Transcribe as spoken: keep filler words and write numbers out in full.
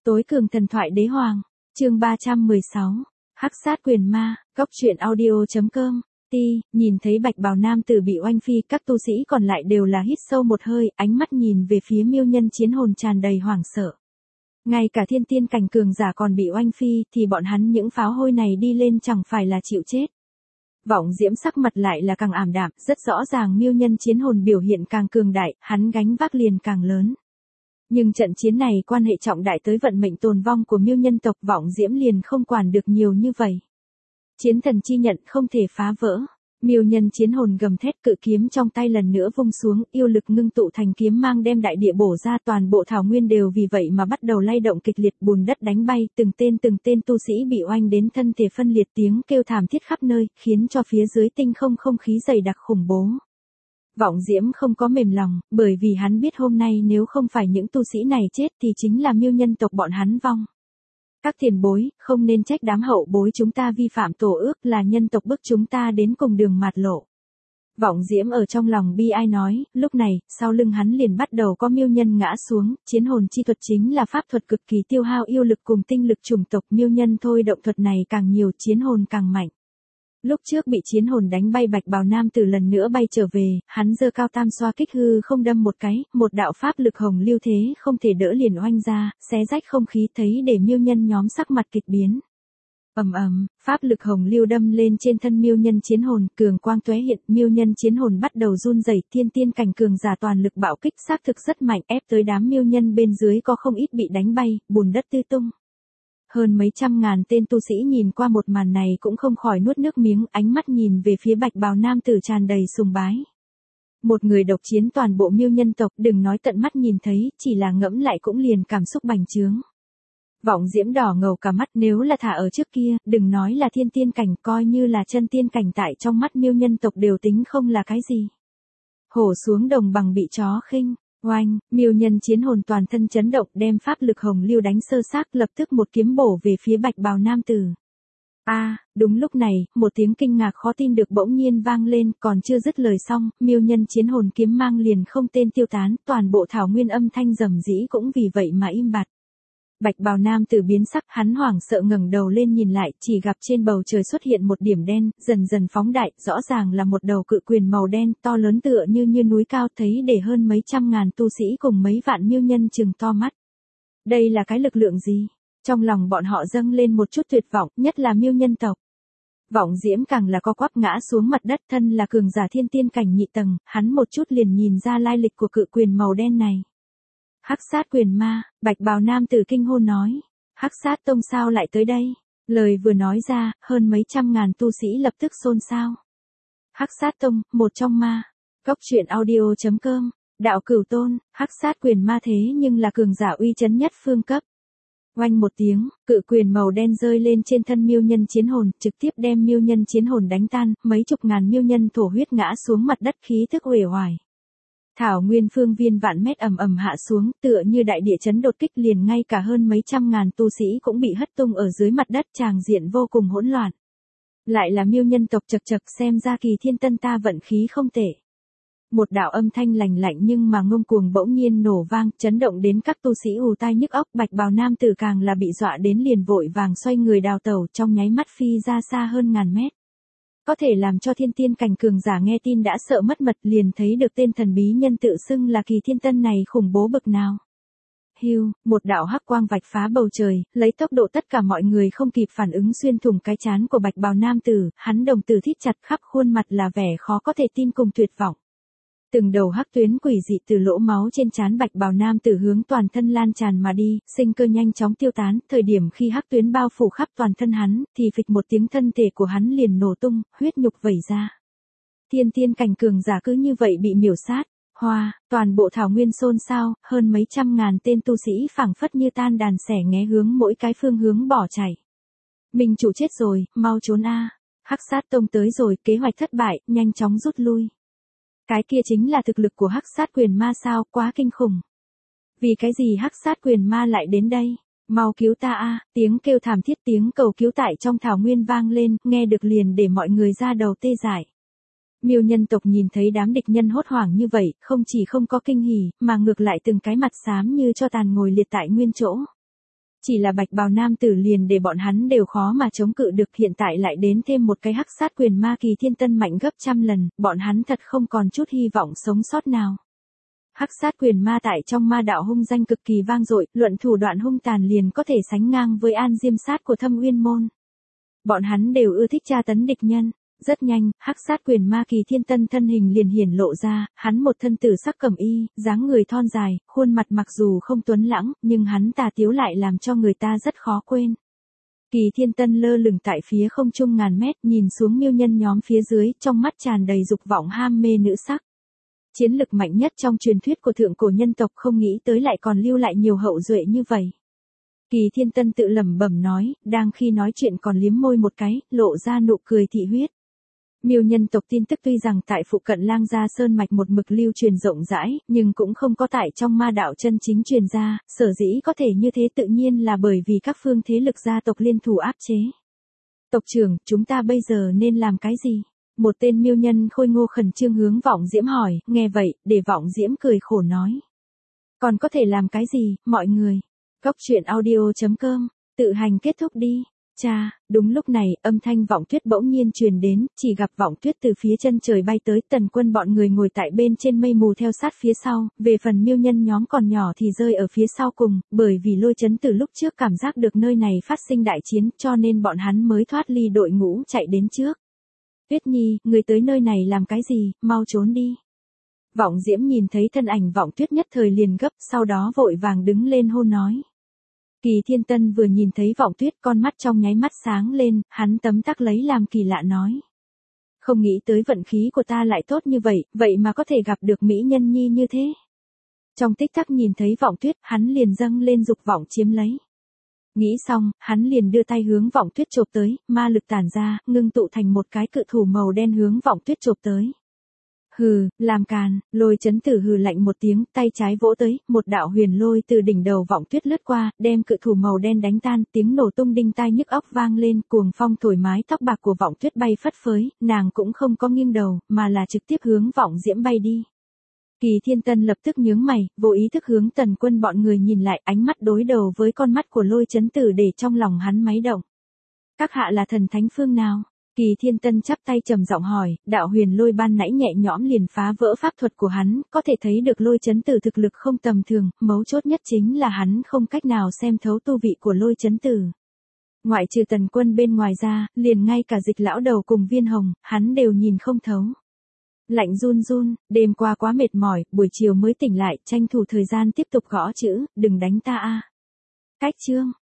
Tối cường thần thoại đế hoàng, chương ba trăm mười sáu, hắc sát quyền ma, góc truyện audio.com, ti, nhìn thấy bạch bào nam tử bị oanh phi, các tu sĩ còn lại đều là hít sâu một hơi, ánh mắt nhìn về phía miêu nhân chiến hồn tràn đầy hoảng sợ. Ngay cả thiên tiên cảnh cường giả còn bị oanh phi, thì bọn hắn những pháo hôi này đi lên chẳng phải là chịu chết. Vọng Diễm sắc mặt lại là càng ảm đạm, rất rõ ràng miêu nhân chiến hồn biểu hiện càng cường đại, hắn gánh vác liền càng lớn. Nhưng trận chiến này quan hệ trọng đại tới vận mệnh tồn vong của miêu nhân tộc, Vọng Diễm liền không quản được nhiều như vậy. Chiến thần chi nhận không thể phá vỡ. Miêu nhân chiến hồn gầm thét, cự kiếm trong tay lần nữa vung xuống, yêu lực ngưng tụ thành kiếm mang đem đại địa bổ ra, toàn bộ thảo nguyên đều vì vậy mà bắt đầu lay động kịch liệt, bùn đất đánh bay, từng tên từng tên tu sĩ bị oanh đến thân thể phân liệt, tiếng kêu thảm thiết khắp nơi, khiến cho phía dưới tinh không không khí dày đặc khủng bố. Vọng Diễm không có mềm lòng, bởi vì hắn biết hôm nay nếu không phải những tu sĩ này chết thì chính là miêu nhân tộc bọn hắn vong. Các tiền bối, không nên trách đám hậu bối chúng ta vi phạm tổ ước, là nhân tộc bức chúng ta đến cùng đường mạt lộ. Vọng Diễm ở trong lòng bi ai nói, lúc này, sau lưng hắn liền bắt đầu có miêu nhân ngã xuống, chiến hồn chi thuật chính là pháp thuật cực kỳ tiêu hao yêu lực cùng tinh lực chủng tộc, miêu nhân thôi động thuật này càng nhiều, chiến hồn càng mạnh. Lúc trước bị chiến hồn đánh bay bạch bào nam tử lần nữa bay trở về, hắn giơ cao tam xoa kích hư không đâm một cái, một đạo pháp lực hồng lưu thế không thể đỡ liền oanh ra, xé rách không khí, thấy để miêu nhân nhóm sắc mặt kịch biến. Ầm ầm, pháp lực hồng lưu đâm lên trên thân miêu nhân chiến hồn, cường quang tóe hiện, miêu nhân chiến hồn bắt đầu run rẩy, thiên tiên cảnh cường giả toàn lực bạo kích xác thực rất mạnh, ép tới đám miêu nhân bên dưới có không ít bị đánh bay, bùn đất tứ tung. Hơn mấy trăm ngàn tên tu sĩ nhìn qua một màn này cũng không khỏi nuốt nước miếng, ánh mắt nhìn về phía bạch bào nam tử tràn đầy sùng bái. Một người độc chiến toàn bộ miêu nhân tộc, đừng nói tận mắt nhìn thấy, chỉ là ngẫm lại cũng liền cảm xúc bành trướng. Vọng Diễm đỏ ngầu cả mắt, nếu là thả ở trước kia, đừng nói là thiên tiên cảnh, coi như là chân tiên cảnh tại trong mắt miêu nhân tộc đều tính không là cái gì. Hổ xuống đồng bằng bị chó khinh. Oanh, miêu nhân chiến hồn toàn thân chấn động, đem pháp lực hồng lưu đánh sơ xác, lập tức một kiếm bổ về phía bạch bào nam tử. A, à, đúng lúc này, một tiếng kinh ngạc khó tin được bỗng nhiên vang lên, còn chưa dứt lời xong, miêu nhân chiến hồn kiếm mang liền không tên tiêu tán, toàn bộ thảo nguyên âm thanh rầm rĩ cũng vì vậy mà im bặt. Bạch bào nam tử biến sắc, hắn hoảng sợ ngẩng đầu lên nhìn lại, chỉ gặp trên bầu trời xuất hiện một điểm đen, dần dần phóng đại, rõ ràng là một đầu cự quyền màu đen, to lớn tựa như như núi cao, thấy để hơn mấy trăm ngàn tu sĩ cùng mấy vạn miêu nhân trừng to mắt. Đây là cái lực lượng gì? Trong lòng bọn họ dâng lên một chút tuyệt vọng, nhất là miêu nhân tộc. Vọng Diễm càng là co quắp ngã xuống mặt đất, thân là cường giả thiên tiên cảnh nhị tầng, hắn một chút liền nhìn ra lai lịch của cự quyền màu đen này. Hắc sát quyền ma, bạch bào nam tử kinh hô nói. Hắc sát tông sao lại tới đây? Lời vừa nói ra, hơn mấy trăm ngàn tu sĩ lập tức xôn xao. Hắc sát tông, một trong ma. Góc truyện audio.com, đạo cửu tôn, hắc sát quyền ma thế nhưng là cường giả uy chấn nhất phương cấp. Oanh một tiếng, cự quyền màu đen rơi lên trên thân miêu nhân chiến hồn, trực tiếp đem miêu nhân chiến hồn đánh tan, mấy chục ngàn miêu nhân thổ huyết ngã xuống mặt đất, khí thức uể oải. Thảo nguyên phương viên vạn mét ầm ầm hạ xuống, tựa như đại địa chấn đột kích, liền ngay cả hơn mấy trăm ngàn tu sĩ cũng bị hất tung ở dưới mặt đất, tràng diện vô cùng hỗn loạn. Lại là miêu nhân tộc, chật chật, xem ra kỳ thiên tân ta vận khí không tệ. Một đạo âm thanh lành lạnh nhưng mà ngông cuồng bỗng nhiên nổ vang, chấn động đến các tu sĩ ù tai nhức óc, bạch bào nam tử càng là bị dọa đến liền vội vàng xoay người đào tẩu, trong nháy mắt phi ra xa hơn ngàn mét. Có thể làm cho thiên tiên cảnh cường giả nghe tin đã sợ mất mật, liền thấy được tên thần bí nhân tự xưng là kỳ thiên tân này khủng bố bực nào. Hiu, một đạo hắc quang vạch phá bầu trời, lấy tốc độ tất cả mọi người không kịp phản ứng xuyên thủng cái trán của bạch bào nam tử, hắn đồng tử thít chặt, khắp khuôn mặt là vẻ khó có thể tin cùng tuyệt vọng. Từng đầu hắc tuyến quỷ dị từ lỗ máu trên trán bạch bào nam tử hướng toàn thân lan tràn mà đi, sinh cơ nhanh chóng tiêu tán, thời điểm khi hắc tuyến bao phủ khắp toàn thân hắn, thì phịch một tiếng thân thể của hắn liền nổ tung, huyết nhục vẩy ra. Thiên tiên cảnh cường giả cứ như vậy bị miểu sát, hoa, toàn bộ thảo nguyên xôn xao, hơn mấy trăm ngàn tên tu sĩ phảng phất như tan đàn xẻ nghé hướng mỗi cái phương hướng bỏ chạy. Mình chủ chết rồi, mau trốn a, hắc sát tông tới rồi, kế hoạch thất bại, nhanh chóng rút lui. Cái kia chính là thực lực của hắc sát quyền ma sao, quá kinh khủng. Vì cái gì hắc sát quyền ma lại đến đây? Mau cứu ta a, tiếng kêu thảm thiết, tiếng cầu cứu tại trong thảo nguyên vang lên, nghe được liền để mọi người ra đầu tê dại. Miêu nhân tộc nhìn thấy đám địch nhân hốt hoảng như vậy, không chỉ không có kinh hỉ, mà ngược lại từng cái mặt xám như cho tàn ngồi liệt tại nguyên chỗ. Chỉ là bạch bào nam tử liền để bọn hắn đều khó mà chống cự được, hiện tại lại đến thêm một cái hắc sát quyền ma Kỳ Thiên Tân mạnh gấp trăm lần, bọn hắn thật không còn chút hy vọng sống sót nào. Hắc sát quyền ma tại trong ma đạo hung danh cực kỳ vang dội, luận thủ đoạn hung tàn liền có thể sánh ngang với An Diêm sát của Thâm Uyên môn. Bọn hắn đều ưa thích tra tấn địch nhân. Rất nhanh, hắc sát quyền ma Kỳ Thiên Tân thân hình liền hiển lộ ra, hắn một thân tử sắc cẩm y, dáng người thon dài, khuôn mặt mặc dù không tuấn lãng, nhưng hắn tà tiếu lại làm cho người ta rất khó quên. Kỳ Thiên Tân lơ lửng tại phía không trung ngàn mét, nhìn xuống miêu nhân nhóm phía dưới, trong mắt tràn đầy dục vọng ham mê nữ sắc. Chiến lực mạnh nhất trong truyền thuyết của thượng cổ nhân tộc, không nghĩ tới lại còn lưu lại nhiều hậu duệ như vậy. Kỳ Thiên Tân tự lẩm bẩm nói, đang khi nói chuyện còn liếm môi một cái, lộ ra nụ cười thị huyết. Miêu nhân tộc tin tức tuy rằng tại phụ cận Lang Gia Sơn mạch một mực lưu truyền rộng rãi, nhưng cũng không có tại trong ma đạo chân chính truyền ra, sở dĩ có thể như thế tự nhiên là bởi vì các phương thế lực gia tộc liên thủ áp chế. Tộc trưởng, chúng ta bây giờ nên làm cái gì? Một tên miêu nhân khôi ngô khẩn trương hướng Vọng Diễm hỏi, nghe vậy, để Vọng Diễm cười khổ nói. Còn có thể làm cái gì, mọi người? Góc truyện audio chấm com, tự hành kết thúc đi. Cha, đúng lúc này, âm thanh Vọng Tuyết bỗng nhiên truyền đến, chỉ gặp Vọng Tuyết từ phía chân trời bay tới, Tần Quân bọn người ngồi tại bên trên mây mù theo sát phía sau, về phần miêu nhân nhóm còn nhỏ thì rơi ở phía sau cùng, bởi vì Lôi Chấn từ lúc trước cảm giác được nơi này phát sinh đại chiến, cho nên bọn hắn mới thoát ly đội ngũ chạy đến trước. Tuyết Nhi, người tới nơi này làm cái gì, mau trốn đi. Vọng Diễm nhìn thấy thân ảnh Vọng Tuyết nhất thời liền gấp, sau đó vội vàng đứng lên hô nói. Kỳ Thiên Tân vừa nhìn thấy Vọng Tuyết, con mắt trong nháy mắt sáng lên, hắn tấm tắc lấy làm kỳ lạ nói. Không nghĩ tới vận khí của ta lại tốt như vậy, vậy mà có thể gặp được mỹ nhân nhi như thế. Trong tích tắc nhìn thấy Vọng Tuyết, hắn liền dâng lên dục vọng chiếm lấy. Nghĩ xong, hắn liền đưa tay hướng Vọng Tuyết chộp tới, ma lực tản ra, ngưng tụ thành một cái cự thủ màu đen hướng Vọng Tuyết chộp tới. Hừ, làm càn, Lôi Chấn Tử hừ lạnh một tiếng, tay trái vỗ tới, một đạo huyền lôi từ đỉnh đầu Vọng Tuyết lướt qua, đem cự thủ màu đen đánh tan, tiếng nổ tung đinh tai nhức óc vang lên, cuồng phong thổi mái tóc bạc của Vọng Tuyết bay phất phới, nàng cũng không có nghiêng đầu, mà là trực tiếp hướng Vọng Diễm bay đi. Kỳ Thiên Tân lập tức nhướng mày, vô ý thức hướng Tần Quân bọn người nhìn lại, ánh mắt đối đầu với con mắt của Lôi Chấn Tử để trong lòng hắn máy động. Các hạ là thần thánh phương nào? Kỳ Thiên Tân chắp tay trầm giọng hỏi, đạo huyền lôi ban nãy nhẹ nhõm liền phá vỡ pháp thuật của hắn, có thể thấy được Lôi Chấn Tử thực lực không tầm thường, mấu chốt nhất chính là hắn không cách nào xem thấu tu vị của Lôi Chấn Tử. Ngoại trừ Tần Quân bên ngoài ra, liền ngay cả Dịch lão đầu cùng Viên Hồng, hắn đều nhìn không thấu. Lạnh run run, đêm qua quá mệt mỏi, buổi chiều mới tỉnh lại, tranh thủ thời gian tiếp tục gõ chữ, đừng đánh ta a. Cách chương.